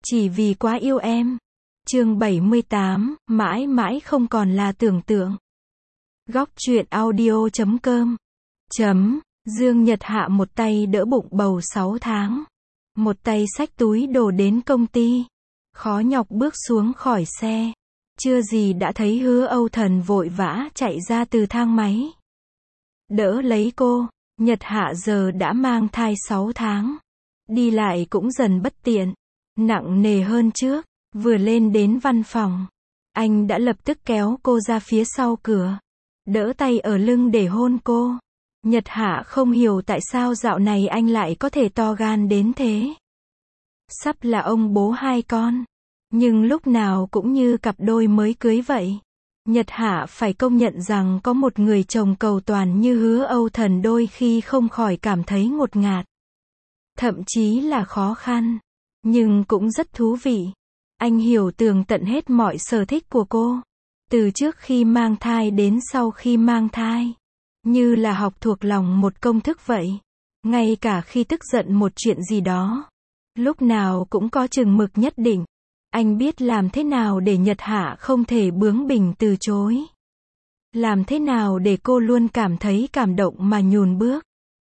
Chỉ vì quá yêu em. Chương 78, mãi mãi không còn là tưởng tượng. Góc truyện audio.com. Dương Nhật Hạ một tay đỡ bụng bầu 6 tháng. Một tay xách túi đồ đến công ty. Khó nhọc bước xuống khỏi xe. Chưa gì đã thấy Hứa Âu Thần vội vã chạy ra từ thang máy. Đỡ lấy cô. Nhật Hạ giờ đã mang thai 6 tháng. Đi lại cũng dần bất tiện. Nặng nề hơn trước. Vừa lên đến văn phòng, anh đã lập tức kéo cô ra phía sau cửa. Đỡ tay ở lưng để hôn cô. Nhật Hạ không hiểu tại sao dạo này anh lại có thể to gan đến thế. Sắp là ông bố 2 con. Nhưng lúc nào cũng như cặp đôi mới cưới vậy. Nhật Hạ phải công nhận rằng có một người chồng cầu toàn như Hứa Âu Thần đôi khi không khỏi cảm thấy ngột ngạt. Thậm chí là khó khăn. Nhưng cũng rất thú vị. Anh hiểu tường tận hết mọi sở thích của cô. Từ trước khi mang thai đến sau khi mang thai. Như là học thuộc lòng một công thức vậy. Ngay cả khi tức giận một chuyện gì đó. Lúc nào cũng có chừng mực nhất định. Anh biết làm thế nào để Nhật Hạ không thể bướng bỉnh từ chối. Làm thế nào để cô luôn cảm thấy cảm động mà nhùn bước.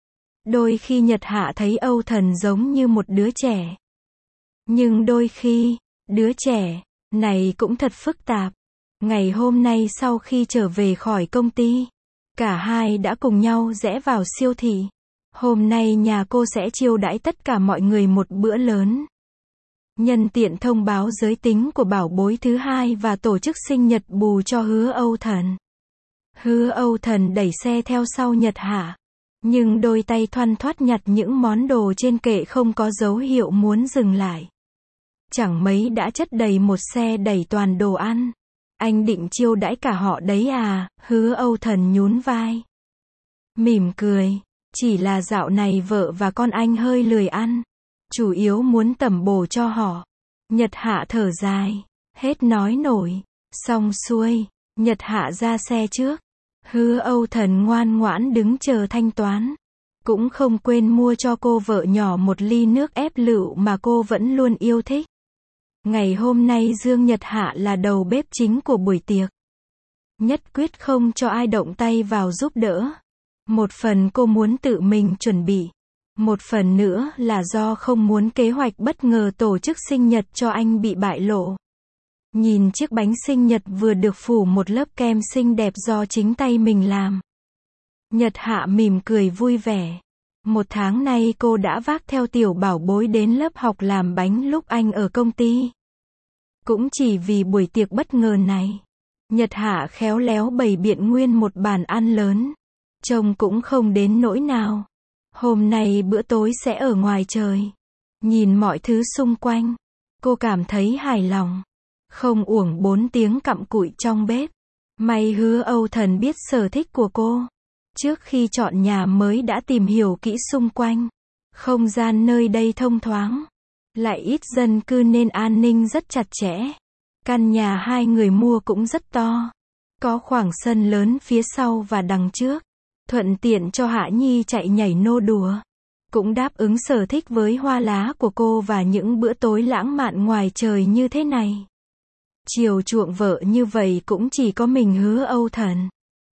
Đôi khi Nhật Hạ thấy Âu Thần giống như một đứa trẻ. Nhưng đôi khi, đứa trẻ này cũng thật phức tạp. Ngày hôm nay sau khi trở về khỏi công ty, cả hai đã cùng nhau rẽ vào siêu thị. Hôm nay nhà cô sẽ chiêu đãi tất cả mọi người một bữa lớn. Nhân tiện thông báo giới tính của bảo bối thứ hai và tổ chức sinh nhật bù cho Hứa Âu Thần. Hứa Âu Thần đẩy xe theo sau Nhật Hạ. Nhưng đôi tay thoăn thoắt nhặt những món đồ trên kệ không có dấu hiệu muốn dừng lại. Chẳng mấy đã chất đầy một xe đầy toàn đồ ăn. Anh định chiêu đãi cả họ đấy à? Hứa Âu Thần nhún vai. Mỉm cười. Chỉ là dạo này vợ và con anh hơi lười ăn. Chủ yếu muốn tẩm bổ cho họ. Nhật Hạ thở dài. Hết nói nổi. Xong xuôi. Nhật Hạ ra xe trước. Hứa Âu Thần ngoan ngoãn đứng chờ thanh toán. Cũng không quên mua cho cô vợ nhỏ một ly nước ép lựu mà cô vẫn luôn yêu thích. Ngày hôm nay Dương Nhật Hạ là đầu bếp chính của buổi tiệc. Nhất quyết không cho ai động tay vào giúp đỡ. Một phần cô muốn tự mình chuẩn bị. Một phần nữa là do không muốn kế hoạch bất ngờ tổ chức sinh nhật cho anh bị bại lộ. Nhìn chiếc bánh sinh nhật vừa được phủ một lớp kem xinh đẹp do chính tay mình làm. Nhật Hạ mỉm cười vui vẻ. Một tháng nay cô đã vác theo tiểu bảo bối đến lớp học làm bánh lúc anh ở công ty. Cũng chỉ vì buổi tiệc bất ngờ này. Nhật Hạ khéo léo bày biện nguyên một bàn ăn lớn. Trông cũng không đến nỗi nào. Hôm nay bữa tối sẽ ở ngoài trời. Nhìn mọi thứ xung quanh. Cô cảm thấy hài lòng. Không uổng 4 tiếng cặm cụi trong bếp. May Hứa Âu Thần biết sở thích của cô. Trước khi chọn nhà mới đã tìm hiểu kỹ xung quanh. Không gian nơi đây thông thoáng. Lại ít dân cư nên an ninh rất chặt chẽ. Căn nhà hai người mua cũng rất to. Có khoảng sân lớn phía sau và đằng trước. Thuận tiện cho Hạ Nhi chạy nhảy nô đùa. Cũng đáp ứng sở thích với hoa lá của cô và những bữa tối lãng mạn ngoài trời như thế này. Chiều chuộng vợ như vậy cũng chỉ có mình Hứa Âu Thần.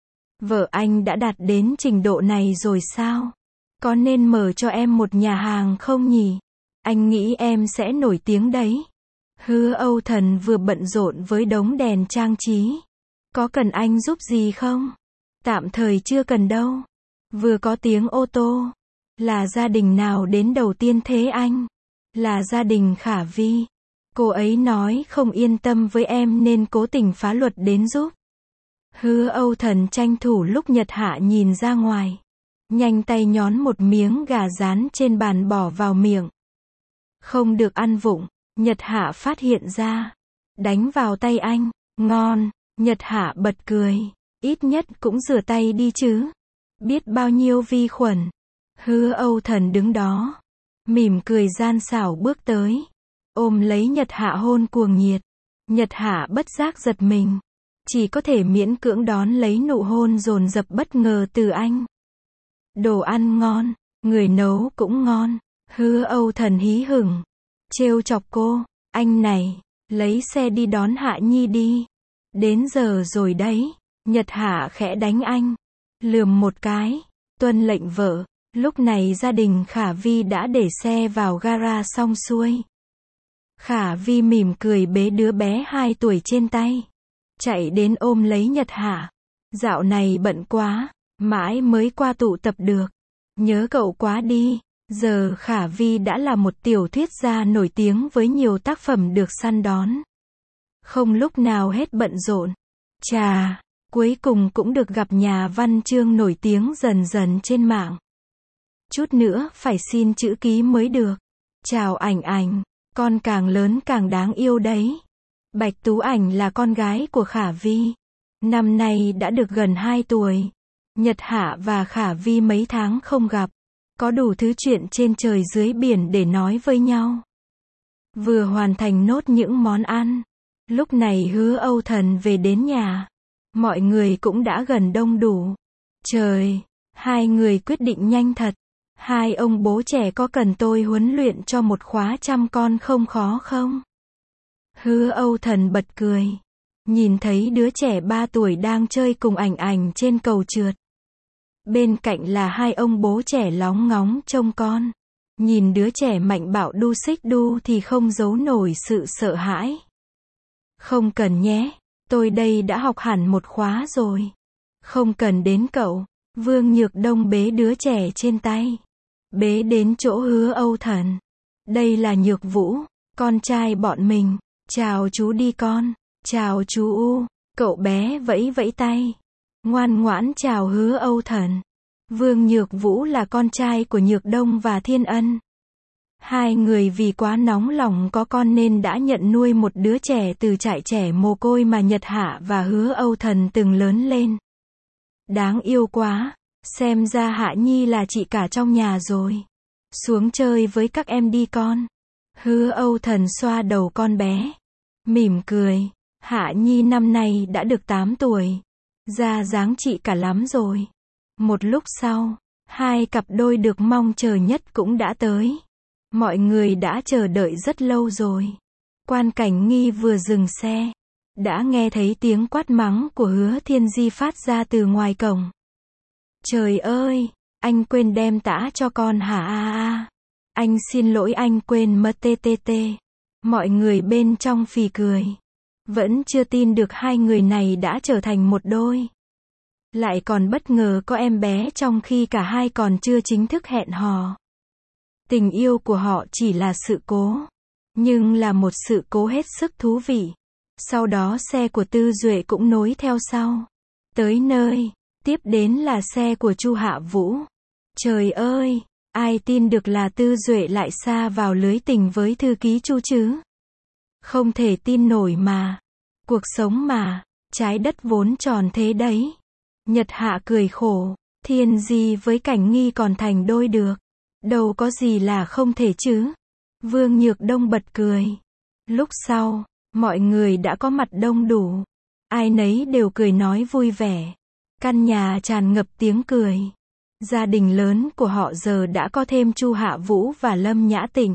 Vợ anh đã đạt đến trình độ này rồi sao? Có nên mở cho em một nhà hàng không nhỉ? Anh nghĩ em sẽ nổi tiếng đấy. Hứa Âu Thần vừa bận rộn với đống đèn trang trí. Có cần anh giúp gì không? Tạm thời chưa cần đâu. Vừa có tiếng ô tô. Là gia đình nào đến đầu tiên thế anh? Là gia đình Khả Vi. Cô ấy nói không yên tâm với em nên cố tình phá luật đến giúp. Hứa Âu Thần tranh thủ lúc Nhật Hạ nhìn ra ngoài. Nhanh tay nhón một miếng gà rán trên bàn bỏ vào miệng. Không được ăn vụng. Nhật Hạ phát hiện ra. Đánh vào tay anh. Ngon. Nhật Hạ bật cười. Ít nhất cũng rửa tay đi chứ. Biết bao nhiêu vi khuẩn. Hứa Âu Thần đứng đó. Mỉm cười gian xảo bước tới. Ôm lấy Nhật Hạ hôn cuồng nhiệt. Nhật Hạ bất giác giật mình. Chỉ có thể miễn cưỡng đón lấy nụ hôn dồn dập bất ngờ từ anh. Đồ ăn ngon. Người nấu cũng ngon. Hứa Âu Thần hí hửng. Trêu chọc cô. Anh này, lấy xe đi đón Hạ Nhi đi. Đến giờ rồi đấy. Nhật Hạ khẽ đánh anh. Lườm một cái. Tuân lệnh vợ. Lúc này gia đình Khả Vi đã để xe vào gara xong xuôi. Khả Vi mỉm cười bế đứa bé 2 tuổi trên tay. Chạy đến ôm lấy Nhật Hạ. Dạo này bận quá. Mãi mới qua tụ tập được. Nhớ cậu quá đi. Giờ Khả Vi đã là một tiểu thuyết gia nổi tiếng với nhiều tác phẩm được săn đón. Không lúc nào hết bận rộn. Chà, cuối cùng cũng được gặp nhà văn chương nổi tiếng dần dần trên mạng. Chút nữa phải xin chữ ký mới được. Chào Ảnh Ảnh, con càng lớn càng đáng yêu đấy. Bạch Tú Ảnh là con gái của Khả Vi. Năm nay đã được gần 2 tuổi. Nhật Hạ và Khả Vi mấy tháng không gặp. Có đủ thứ chuyện trên trời dưới biển để nói với nhau. Vừa hoàn thành nốt những món ăn. Lúc này Hứa Âu Thần về đến nhà. Mọi người cũng đã gần đông đủ. Trời, hai người quyết định nhanh thật. Hai ông bố trẻ có cần tôi huấn luyện cho một khóa chăm con không khó không? Hứa Âu Thần bật cười. Nhìn thấy đứa trẻ 3 tuổi đang chơi cùng Ảnh Ảnh trên cầu trượt. Bên cạnh là hai ông bố trẻ lóng ngóng trông con. Nhìn đứa trẻ mạnh bạo đu xích đu thì không giấu nổi sự sợ hãi. Không cần nhé, tôi đây đã học hẳn một khóa rồi. Không cần đến cậu. Vương Nhược Đông bế đứa trẻ trên tay. Bế đến chỗ Hứa Âu Thần. Đây là Nhược Vũ, con trai bọn mình. Chào chú đi con. Chào chú U. Cậu bé vẫy vẫy tay. Ngoan ngoãn chào Hứa Âu Thần. Vương Nhược Vũ là con trai của Nhược Đông và Thiên Ân. Hai người vì quá nóng lòng có con nên đã nhận nuôi một đứa trẻ từ trại trẻ mồ côi mà Nhật Hạ và Hứa Âu Thần từng lớn lên. Đáng yêu quá. Xem ra Hạ Nhi là chị cả trong nhà rồi. Xuống chơi với các em đi con. Hứa Âu Thần xoa đầu con bé. Mỉm cười. Hạ Nhi năm nay đã được 8 tuổi. Ra dáng chị cả lắm rồi. Một lúc sau, hai cặp đôi được mong chờ nhất cũng đã tới. Mọi người đã chờ đợi rất lâu rồi. Quan Cảnh Nghi vừa dừng xe. Đã nghe thấy tiếng quát mắng của Hứa Thiên Di phát ra từ ngoài cổng. Trời ơi, anh quên đem tã cho con hả? Anh xin lỗi, anh quên mất TTT. Mọi người bên trong phì cười. Vẫn chưa tin được hai người này đã trở thành một đôi. Lại còn bất ngờ có em bé trong khi cả hai còn chưa chính thức hẹn hò. Tình yêu của họ chỉ là sự cố. Nhưng là một sự cố hết sức thú vị. Sau đó xe của Tư Duệ cũng nối theo sau. Tới nơi, tiếp đến là xe của Chu Hạ Vũ. Trời ơi, ai tin được là Tư Duệ lại sa vào lưới tình với thư ký Chu chứ? Không thể tin nổi mà. Cuộc sống mà, trái đất vốn tròn thế đấy. Nhật Hạ cười khổ. Thiên Di với Cảnh Nghi còn thành đôi được. Đâu có gì là không thể chứ. Vương Nhược Đông bật cười. Lúc sau, mọi người đã có mặt đông đủ. Ai nấy đều cười nói vui vẻ. Căn nhà tràn ngập tiếng cười. Gia đình lớn của họ giờ đã có thêm Chu Hạ Vũ và Lâm Nhã Tịnh.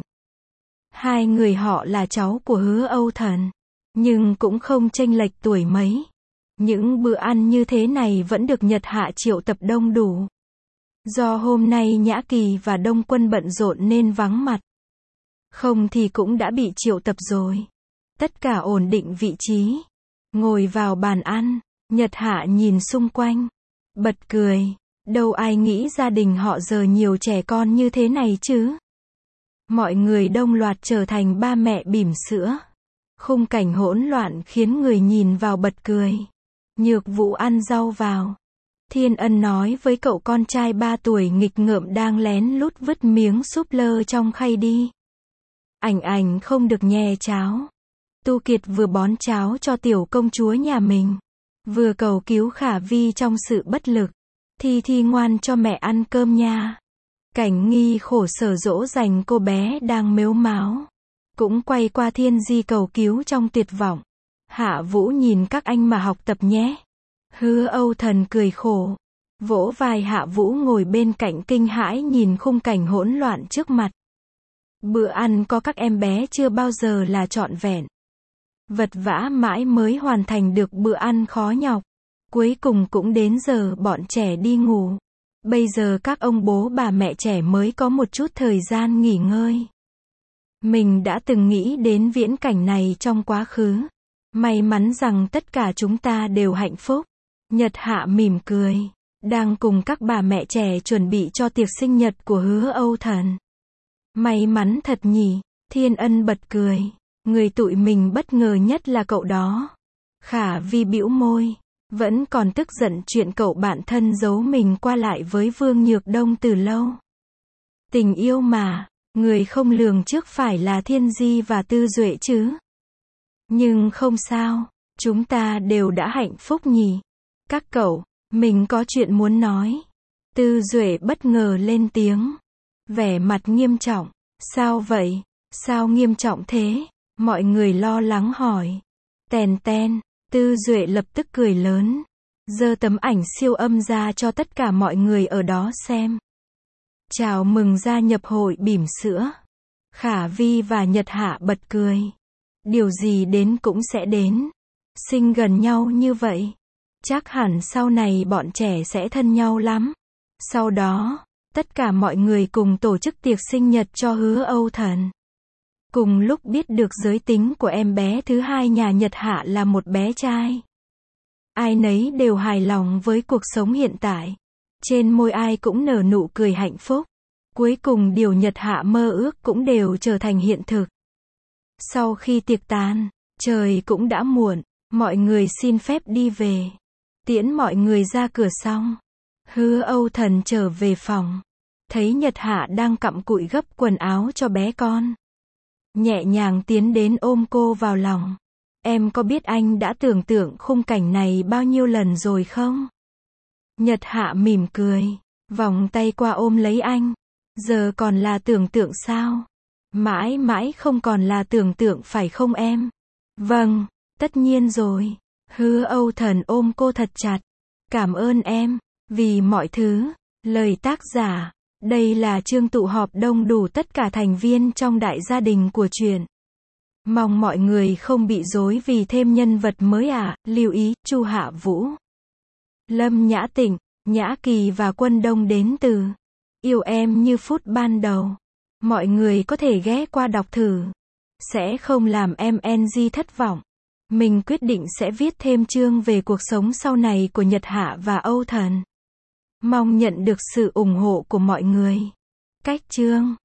Hai người họ là cháu của Hứa Âu Thần. Nhưng cũng không chênh lệch tuổi mấy. Những bữa ăn như thế này vẫn được Nhật Hạ triệu tập đông đủ. Do hôm nay Nhã Kỳ và Đông Quân bận rộn nên vắng mặt. Không thì cũng đã bị triệu tập rồi. Tất cả ổn định vị trí. Ngồi vào bàn ăn. Nhật Hạ nhìn xung quanh. Bật cười. Đâu ai nghĩ gia đình họ giờ nhiều trẻ con như thế này chứ. Mọi người đông loạt trở thành ba mẹ bỉm sữa. Khung cảnh hỗn loạn khiến người nhìn vào bật cười. Nhược Vũ ăn rau vào. Thiên Ân nói với cậu con trai 3 tuổi nghịch ngợm đang lén lút vứt miếng súp lơ trong khay đi. Ảnh Ảnh không được nhè cháo. Tu Kiệt vừa bón cháo cho tiểu công chúa nhà mình. Vừa cầu cứu Khả Vi trong sự bất lực. Thi ngoan cho mẹ ăn cơm nha. Cảnh Nghi khổ sở dỗ dành cô bé đang mếu máo. Cũng quay qua Thiên Di cầu cứu trong tuyệt vọng. Hạ Vũ nhìn các anh mà học tập nhé. Hứa Âu Thần cười khổ. Vỗ vai Hạ Vũ ngồi bên cạnh kinh hãi nhìn khung cảnh hỗn loạn trước mặt. Bữa ăn có các em bé chưa bao giờ là trọn vẹn. Vật vã mãi mới hoàn thành được bữa ăn khó nhọc. Cuối cùng cũng đến giờ bọn trẻ đi ngủ. Bây giờ các ông bố bà mẹ trẻ mới có một chút thời gian nghỉ ngơi. Mình đã từng nghĩ đến viễn cảnh này trong quá khứ. May mắn rằng tất cả chúng ta đều hạnh phúc. Nhật Hạ mỉm cười. Đang cùng các bà mẹ trẻ chuẩn bị cho tiệc sinh nhật của Hứa Âu Thần. May mắn thật nhỉ. Thiên Ân bật cười. Người tụi mình bất ngờ nhất là cậu đó. Khả Vi bĩu môi. Vẫn còn tức giận chuyện cậu bạn thân giấu mình qua lại với Vương Nhược Đông từ lâu. Tình yêu mà, người không lường trước phải là Thiên Di và Tư Duệ chứ. Nhưng không sao, chúng ta đều đã hạnh phúc nhỉ. Các cậu, mình có chuyện muốn nói. Tư Duệ bất ngờ lên tiếng. Vẻ mặt nghiêm trọng. Sao vậy? Sao nghiêm trọng thế? Mọi người lo lắng hỏi. Tèn ten. Tư Duệ lập tức cười lớn. Giơ tấm ảnh siêu âm ra cho tất cả mọi người ở đó xem. Chào mừng gia nhập hội bỉm sữa. Khả Vi và Nhật Hạ bật cười. Điều gì đến cũng sẽ đến. Sinh gần nhau như vậy. Chắc hẳn sau này bọn trẻ sẽ thân nhau lắm. Sau đó, tất cả mọi người cùng tổ chức tiệc sinh nhật cho Hứa Âu Thần. Cùng lúc biết được giới tính của em bé thứ hai nhà Nhật Hạ là một bé trai. Ai nấy đều hài lòng với cuộc sống hiện tại. Trên môi ai cũng nở nụ cười hạnh phúc. Cuối cùng điều Nhật Hạ mơ ước cũng đều trở thành hiện thực. Sau khi tiệc tàn, trời cũng đã muộn, mọi người xin phép đi về. Tiễn mọi người ra cửa xong, Hứa Âu Thần trở về phòng. Thấy Nhật Hạ đang cặm cụi gấp quần áo cho bé con. Nhẹ nhàng tiến đến ôm cô vào lòng. Em có biết anh đã tưởng tượng khung cảnh này bao nhiêu lần rồi không? Nhật Hạ mỉm cười, vòng tay qua ôm lấy anh. Giờ còn là tưởng tượng sao? Mãi mãi không còn là tưởng tượng phải không em? Vâng, tất nhiên rồi. Hứa Âu Thần ôm cô thật chặt. Cảm ơn em, vì mọi thứ. Lời tác giả. Đây là chương tụ họp đông đủ tất cả thành viên trong đại gia đình của truyện. Mong mọi người không bị rối vì thêm nhân vật mới lưu ý, Chu Hạ Vũ, Lâm Nhã Tịnh, Nhã Kỳ và Quân Đông đến từ Yêu Em Như Phút Ban Đầu. Mọi người có thể ghé qua đọc thử. Sẽ không làm em NG thất vọng. Mình quyết định sẽ viết thêm chương về cuộc sống sau này của Nhật Hạ và Âu Thần. Mong nhận được sự ủng hộ của mọi người. Cách chương